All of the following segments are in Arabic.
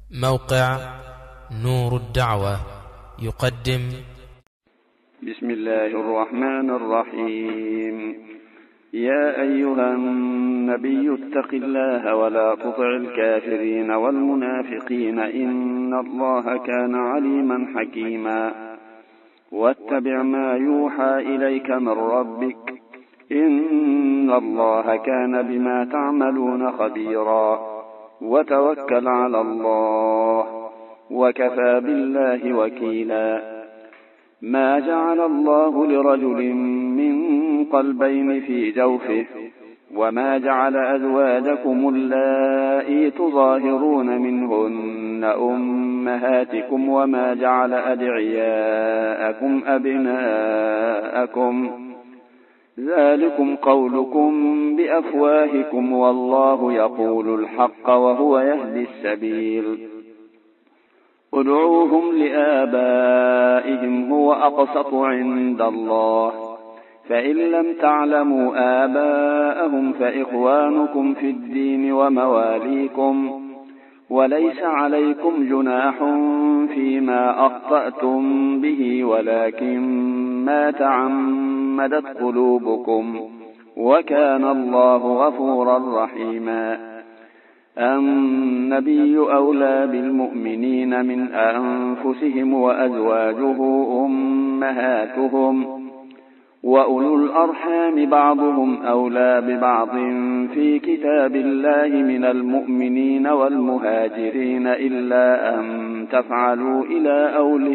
موقع نور الدعوة يقدم. بسم الله الرحمن الرحيم. يا أيها النبي اتق الله ولا تطع الكافرين والمنافقين إن الله كان عليما حكيما. واتبع ما يوحى إليك من ربك إن الله كان بما تعملون خبيرا. وتوكل على الله وكفى بالله وكيلا. ما جعل الله لرجل من قلبين في جوفه وما جعل أزواجكم اللائي تظاهرون منهن أمهاتكم وما جعل أدعياءكم أبناءكم ذلكم قولكم بأفواهكم والله يقول الحق وهو يهدي السبيل. ادعوهم لآبائهم هو أقسط عند الله فإن لم تعلموا آباءهم فإخوانكم في الدين ومواليكم وليس عليكم جناح فيما أخطأتم به ولكن ما تعمدت قلوبكم وكان الله غفورا رحيما. النبي أولى بالمؤمنين من أنفسهم وأزواجه أمهاتهم وأولو الأرحام بعضهم أولى ببعض في كتاب الله من المؤمنين والمهاجرين إلا أن تفعلوا إلى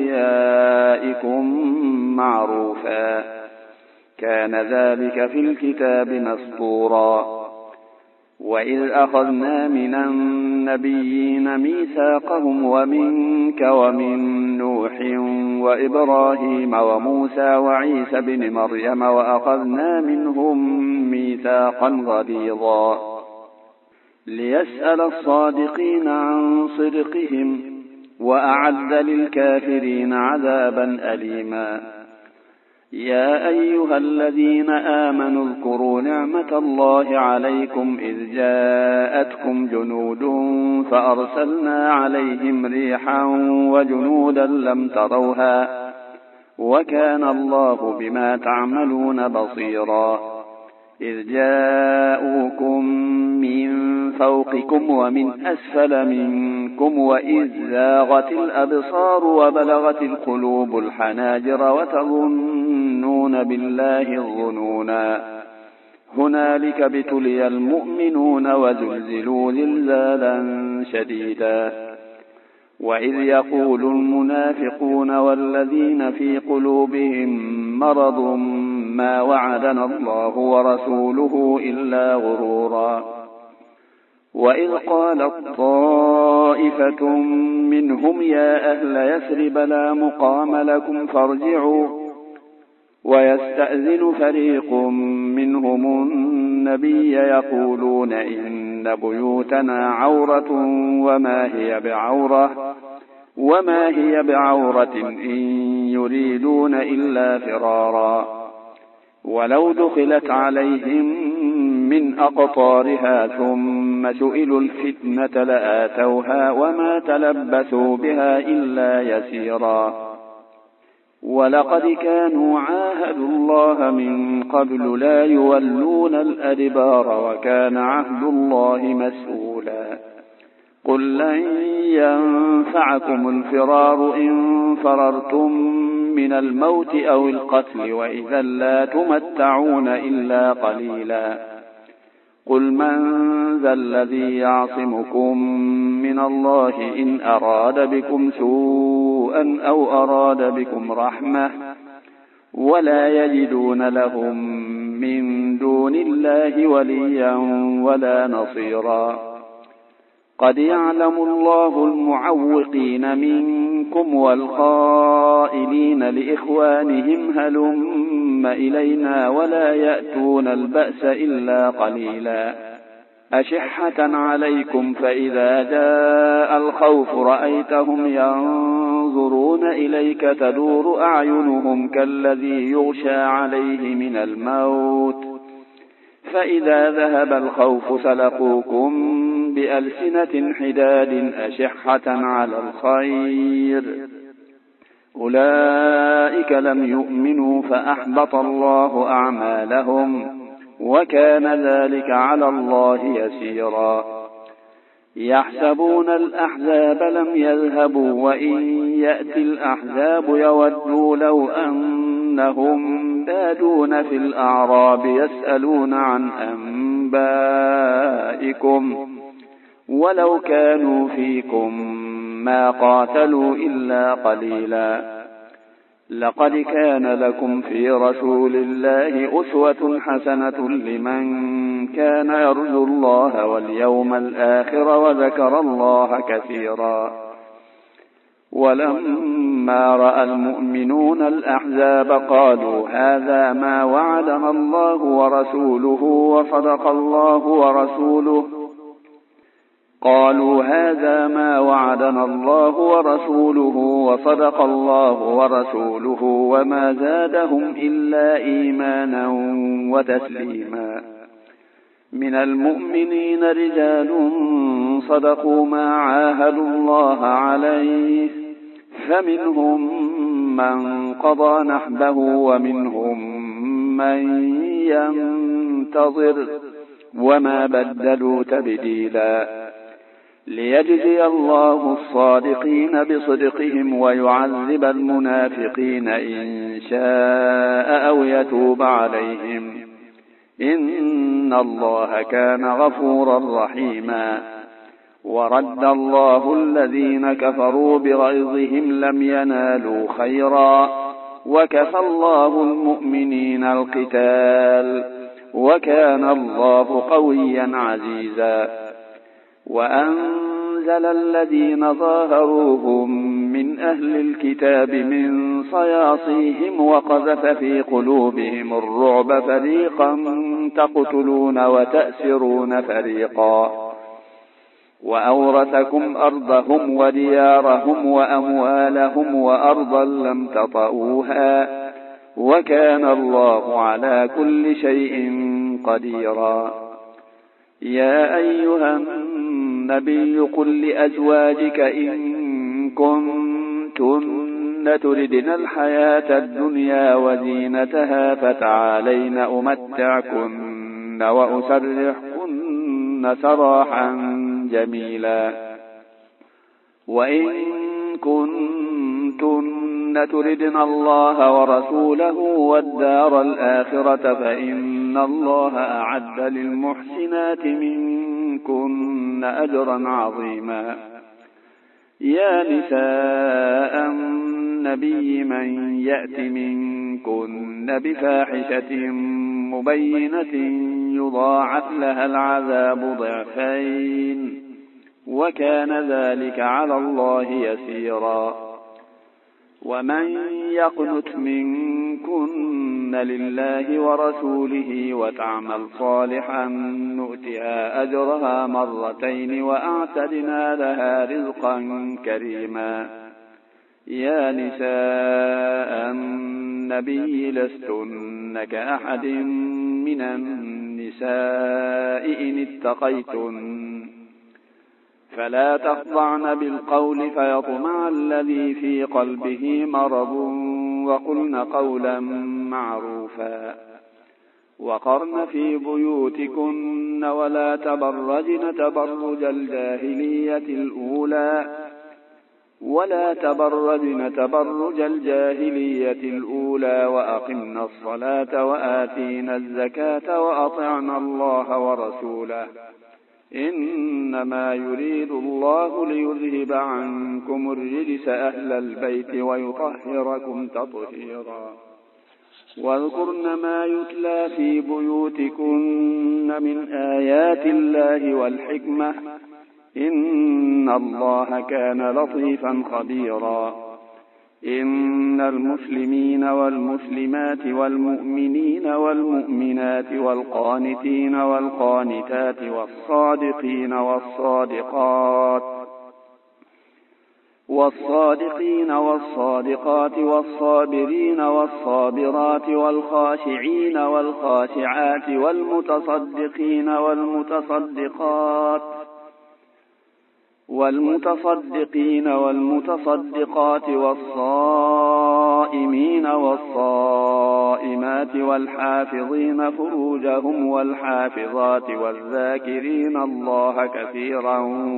أوليائكم معروفا كان ذلك في الكتاب مسطورا. وإذ أخذنا من النبيين ميثاقهم ومنك ومن نوح وإبراهيم وموسى وعيسى بن مريم وأخذنا منهم ميثاقا غليظا ليسأل الصادقين عن صدقهم وأعد للكافرين عذابا أليما. يا أيها الذين آمنوا اذكروا نعمة الله عليكم إذ جاءتكم جنود فأرسلنا عليهم ريحا وجنودا لم تروها وكان الله بما تعملون بصيرا. إذ جاءوكم من فوقكم ومن أسفل منكم وإذ زاغت الأبصار وبلغت القلوب الحناجر وتظنون بالله الظنونا هنالك ابتلي المؤمنون وزلزلوا زلزالا شديدا. وإذ يقول المنافقون والذين في قلوبهم مرض ما وعدنا الله ورسوله إلا غرورا. وإذ قالت طائفة منهم يا أهل يثرب لا مقام لكم فارجعوا ويستأذن فريق منهم النبي يقولون إن بيوتنا عورة وما هي بعورة إن يريدون إلا فرارا. ولو دخلت عليهم من أقطارها ثم سئلوا الفتنة لآتوها وما تلبثوا بها إلا يسيرا. ولقد كانوا عاهدوا الله من قبل لا يولون الأدبار وكان عهد الله مسؤولا. قل لن ينفعكم الفرار إن فررتم من الموت أو القتل وإذا لا تمتعون إلا قليلا. قل من ذا الذي يعصمكم من الله إن أراد بكم سوءا أو أراد بكم رحمة ولا يجدون لهم من دون الله وليا ولا نصيرا. قد يعلم الله المعوقين منكم والقائلين لإخوانهم هلم إلينا ولا يأتون البأس إلا قليلا. أشحة عليكم فإذا جاء الخوف رأيتهم ينظرون إليك تدور أعينهم كالذي يغشى عليه من الموت فإذا ذهب الخوف سلقوكم بألسنة حداد أشحة على الخير أولئك لم يؤمنوا فأحبط الله أعمالهم وكان ذلك على الله يسيرا يحسبون الأحزاب لم يذهبوا وإن يأتي الأحزاب يودوا لو أنهم بادون في الأعراب يسألون عن أنبائكم ولو كانوا فيكم ما قاتلوا إلا قليلا لقد كان لكم في رسول الله أسوة حسنة لمن كان يرجو الله واليوم الآخر وذكر الله كثيرا ولما رأى المؤمنون الأحزاب قالوا هذا ما وعدنا الله ورسوله وصدق الله ورسوله وما زادهم إلا إيمانا وتسليما من المؤمنين رجال صدقوا ما عاهدوا الله عليه فمنهم من قضى نحبه ومنهم من ينتظر وما بدلوا تبديلا ليجزي الله الصادقين بصدقهم ويعذب المنافقين إن شاء أو يتوب عليهم إن الله كان غفورا رحيما ورد الله الذين كفروا بغيظهم لم ينالوا خيرا وكفى الله المؤمنين القتال وكان الله قويا عزيزا وأنزل الذين ظاهروهم من أهل الكتاب من صياصيهم وقذف في قلوبهم الرعب فريقا تقتلون وتأسرون فريقا وأورثكم أرضهم وديارهم وأموالهم وأرضا لم تطئوها وكان الله على كل شيء قديرا يا أيها النبي قل لأزواجك إن كنتن تردن الحياة الدنيا وزينتها فتعالين أمتعكن وأسرحكن سراحا جميلا وإن كنتن تردن الله ورسوله والدار الآخرة فإن الله أعد للمحسنات منكن أجرا عظيما يا نساء النبي من يأت منكن بفاحشة مبينة يضاعف لها العذاب ضعفين وكان ذلك على الله يسيرا ومن يقنت منكن لله ورسوله وتعمل صالحا نؤتها أجرها مرتين وأعتدنا لها رزقا كريما يا نساء النبي لستن كأحد من النساء إن اتقيتن فلا تخضعن بالقول فيطمع الذي في قلبه مرض وقلن قولا معروفا وقرن في بيوتكن ولا تبرجن تبرج الجاهلية الأولى وأقمن الصلاة وآتينا الزكاة وأطعنا الله ورسوله إنما يريد الله ليذهب عنكم الرجس أهل البيت ويطهركم تطهيرا واذكرن ما يتلى في بيوتكن من آيات الله والحكمة إن الله كان لطيفا خبيرا إن المسلمين والمسلمات والمؤمنين والمؤمنات والقانتين والقانتات والصادقين والصادقات والصادقين والصادقات والصابرين والصابرات والخاشعين والخاشعات والمتصدقين والمتصدقات والصائمين والصائمات والحافظين فروجهم والحافظات والذاكرين الله كثيرا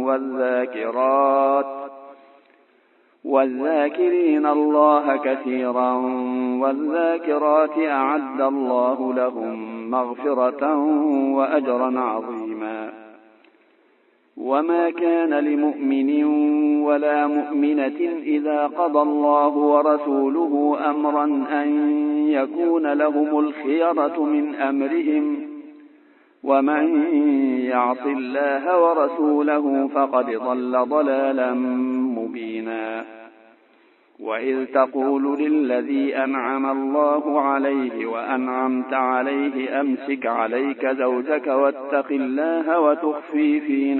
والذاكرات أعد الله لهم مغفرة وأجرا عظيما. وما كان لمؤمن ولا مؤمنة إذا قضى الله ورسوله أمرا أن يكون لهم الخيرة من أمرهم، ومن يعص الله ورسوله فقد ضل ضلالا مبينا. وإذ تقول للذي أنعم الله عليه وأنعمت عليه أمسك عليك زوجك واتق الله وتخفي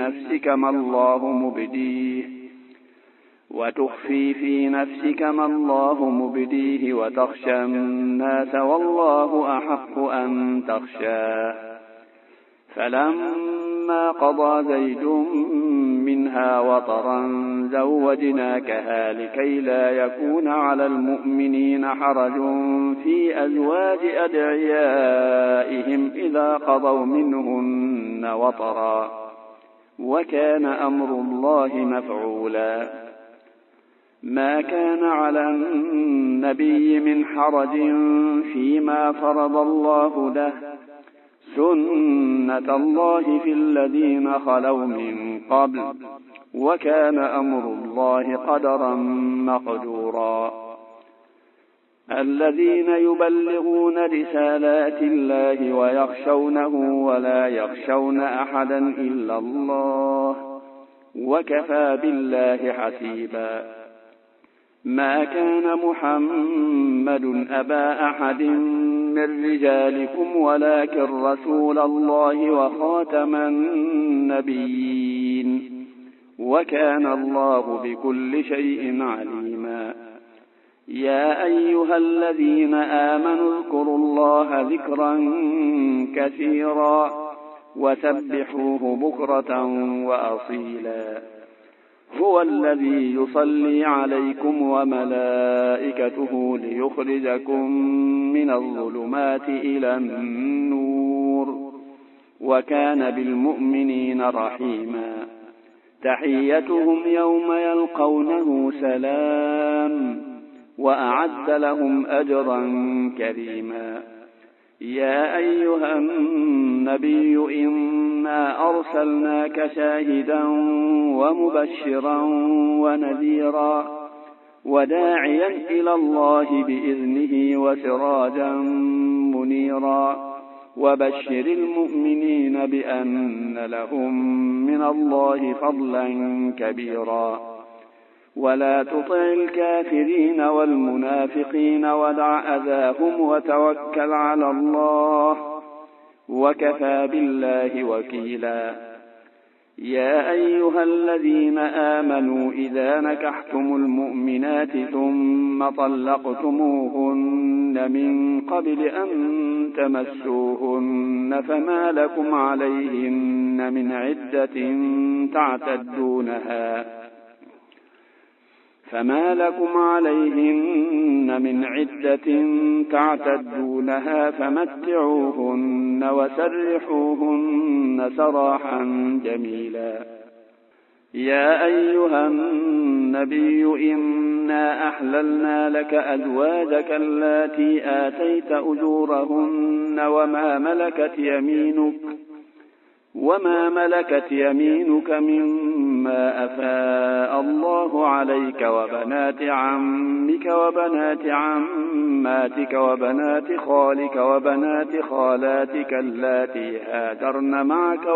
في نفسك ما الله مبديه وتخشى الناس والله أحق أن تخشاه. فلما قضى زيد منها وطرا زوجناكها لكي لا يكون على المؤمنين حرج في أزواج أدعيائهم إذا قضوا منهن وطرا، وكان أمر الله مفعولا. ما كان على النبي من حرج فيما فرض الله له، سنة الله في الذين خلوا من قبل، وكان أمر الله قدرا مقدورا. الذين يبلغون رسالات الله ويخشونه ولا يخشون أحدا إلا الله، وكفى بالله حسيبا. ما كان محمد أبا أحد من رجالكم ولكن رسول الله وخاتم النبيين، وكان الله بكل شيء عليما. يا أيها الذين آمنوا اذكروا الله ذكرا كثيرا وسبحوه بكرة وأصيلا. هو الذي يصلي عليكم وملائكته ليخرجكم من الظلمات إلى النور، وكان بالمؤمنين رحيما. تحيتهم يوم يلقونه سلام، وأعد لهم أجرا كريما. يا أيها النبي إنا أرسلناك شاهدا ومبشرا ونذيرا وداعيا إلى الله بإذنه وسراجا منيرا. وبشر المؤمنين بأن لهم من الله فضلا كبيرا. ولا تطع الكافرين والمنافقين ودع أذاهم وتوكل على الله، وكفى بالله وكيلا. يا أيها الذين آمنوا إذا نكحتم المؤمنات ثم طلقتموهن من قبل أن تمسوهن فما لكم عليهن من عدة تعتدونها فمتعوهن وسرحوهن سراحا جميلا. يا أيها النبي إنا أحللنا لك أزواجك اللاتي آتيت أجورهن وما ملكت يمينك مما أفاء الله عليك وبنات عمك وبنات عماتك وبنات خالك وبنات خالاتك اللاتي هاجرن معك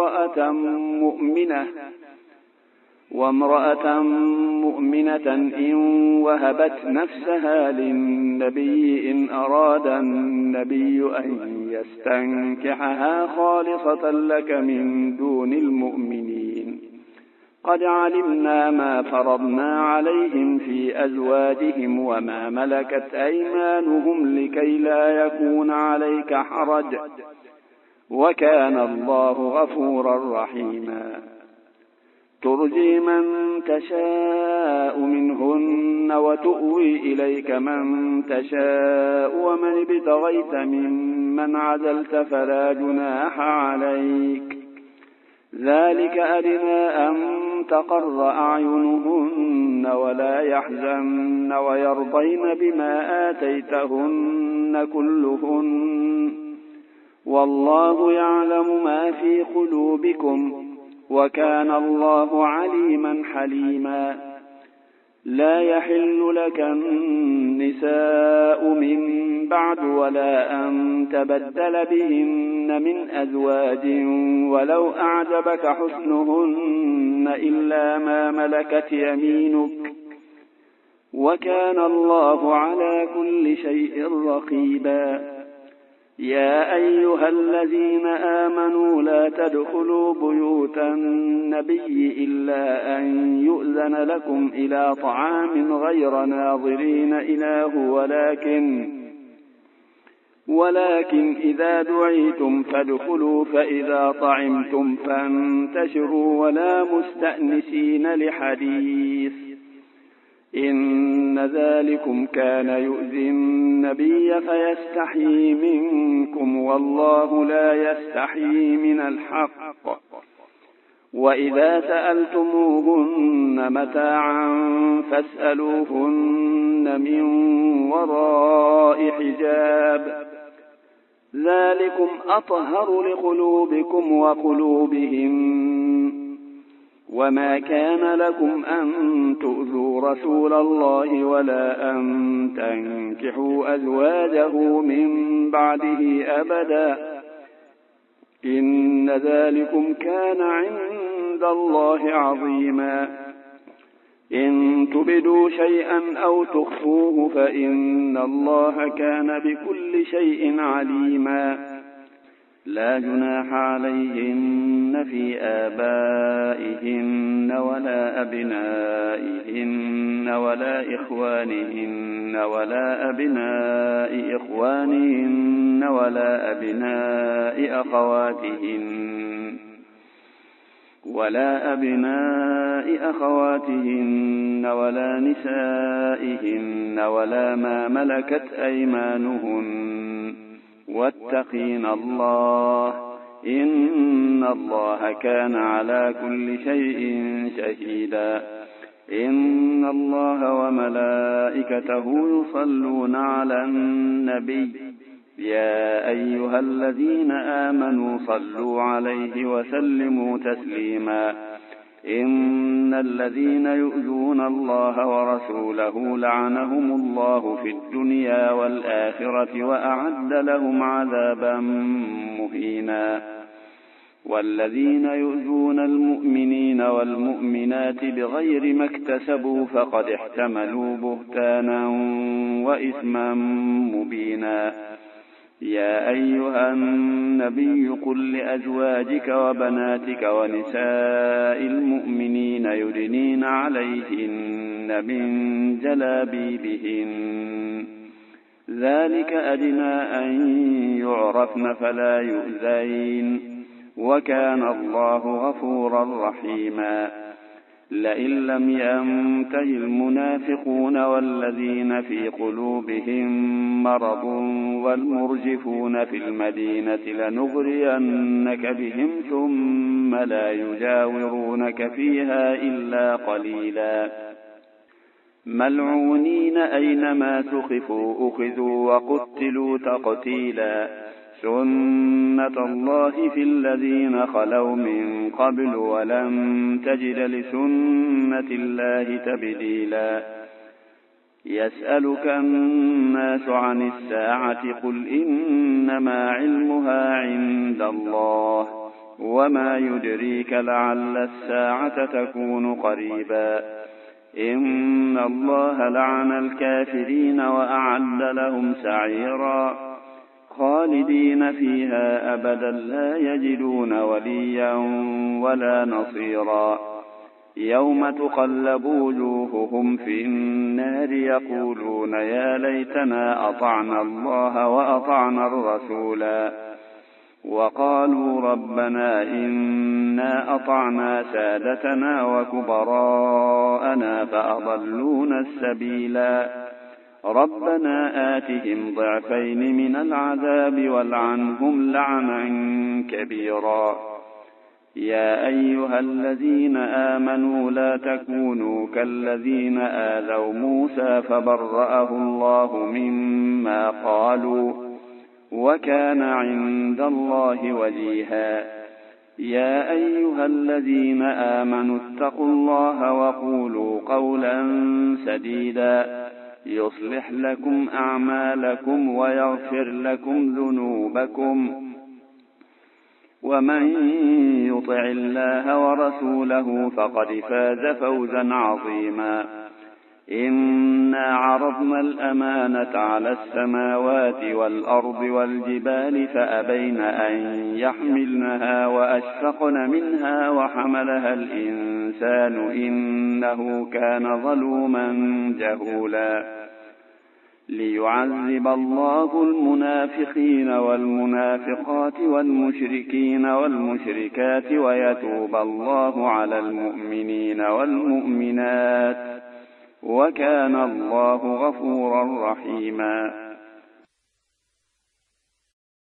وامرأة مؤمنة إن وهبت نفسها للنبي إن أراد النبي أن يستنكحها خالصة لك من دون المؤمنين. قد علمنا ما فرضنا عليهم في أزواجهم وما ملكت أيمانهم لكي لا يكون عليك حرج وكان الله غفورا رحيما ترجي من تشاء منهن وتؤوي إليك من تشاء ومن ابتغيت ممن عزلت فلا جناح عليك ذلك أدنى أن تقر أعينهن ولا يحزن ويرضين بما آتيتهن كلهن والله يعلم ما في قلوبكم وكان الله عليما حليما لا يحل لك النساء من بعد ولا أن تبدل بهن من أزواج ولو أعجبك حسنهن إلا ما ملكت يمينك وكان الله على كل شيء رقيبا يا أيها الذين آمنوا لا تدخلوا بيوت النبي إلا أن يؤذن لكم إلى طعام غير ناظرين إناه ولكن إذا دعيتم فادخلوا فإذا طعمتم فانتشروا ولا مستأنسين لحديث إن ذلكم كان يؤذي النبي فيستحيي منكم والله لا يستحيي من الحق وإذا سألتموهن متاعا فاسألوهن من وراء حجاب ذلكم أطهر لقلوبكم وقلوبهم وما كان لكم أن تؤذوا رسول الله ولا أن تنكحوا أزواجه من بعده أبدا إن ذلكم كان عند الله عظيما إن تبدوا شيئا أو تخفوه فإن الله كان بكل شيء عليما لا جناح عليهن في آبائهن ولا أبنائهن ولا إخوانهن ولا أبناء إخوانهن ولا أبناء أخواتهن ولا نسائهن ولا ما ملكت أيمانهن واتقين الله إن الله كان على كل شيء شهيدا إن الله وملائكته يصلون على النبي يا أيها الذين آمنوا صلوا عليه وسلموا تسليما إن الذين يؤذون الله ورسوله لعنهم الله في الدنيا والآخرة وأعد لهم عذابا مهينا والذين يؤذون المؤمنين والمؤمنات بغير ما اكتسبوا فقد احتملوا بهتانا وإثما مبينا يا أيها النبي قل لأزواجك وبناتك ونساء المؤمنين يدنين عليهن من جلابيبهن ذلك أدنى أن يعرفن فلا يؤذين وكان الله غفورا رحيما لئن لم ينته المنافقون والذين في قلوبهم مرض والمرجفون في المدينة لنغرينك بهم ثم لا يجاورونك فيها إلا قليلا ملعونين أينما ثقفوا أخذوا وقتلوا تقتيلا سنة الله في الذين خلوا من قبل ولن تجد لسنة الله تبديلا يسألك الناس عن الساعة قل إنما علمها عند الله وما يدريك لعل الساعة تكون قريبا إن الله لعن الكافرين وأعد لهم سعيرا خالدين فيها أبدا لا يجدون وليا ولا نصيرا يوم تقلب وجوههم في النار يقولون يا ليتنا أطعنا الله وأطعنا الرسولا وقالوا ربنا إنا أطعنا سادتنا وكبراءنا فأضلونا السبيلا ربنا آتهم ضعفين من العذاب والعنهم لعنا كبيرا يا أيها الذين آمنوا لا تكونوا كالذين آذوا موسى فبرأه الله مما قالوا وكان عند الله وجيها يا أيها الذين آمنوا اتقوا الله وقولوا قولا سديدا يصلح لكم أعمالكم ويغفر لكم ذنوبكم ومن يطع الله ورسوله فقد فاز فوزا عظيما إنا عرضنا الأمانة على السماوات والأرض والجبال فأبين أن يحملنها وأشفقن منها وحملها الإنسان إنه كان ظلوما جهولا ليعذب الله المنافقين والمنافقات والمشركين والمشركات ويتوب الله على المؤمنين والمؤمنات وكان الله غفورا رحيما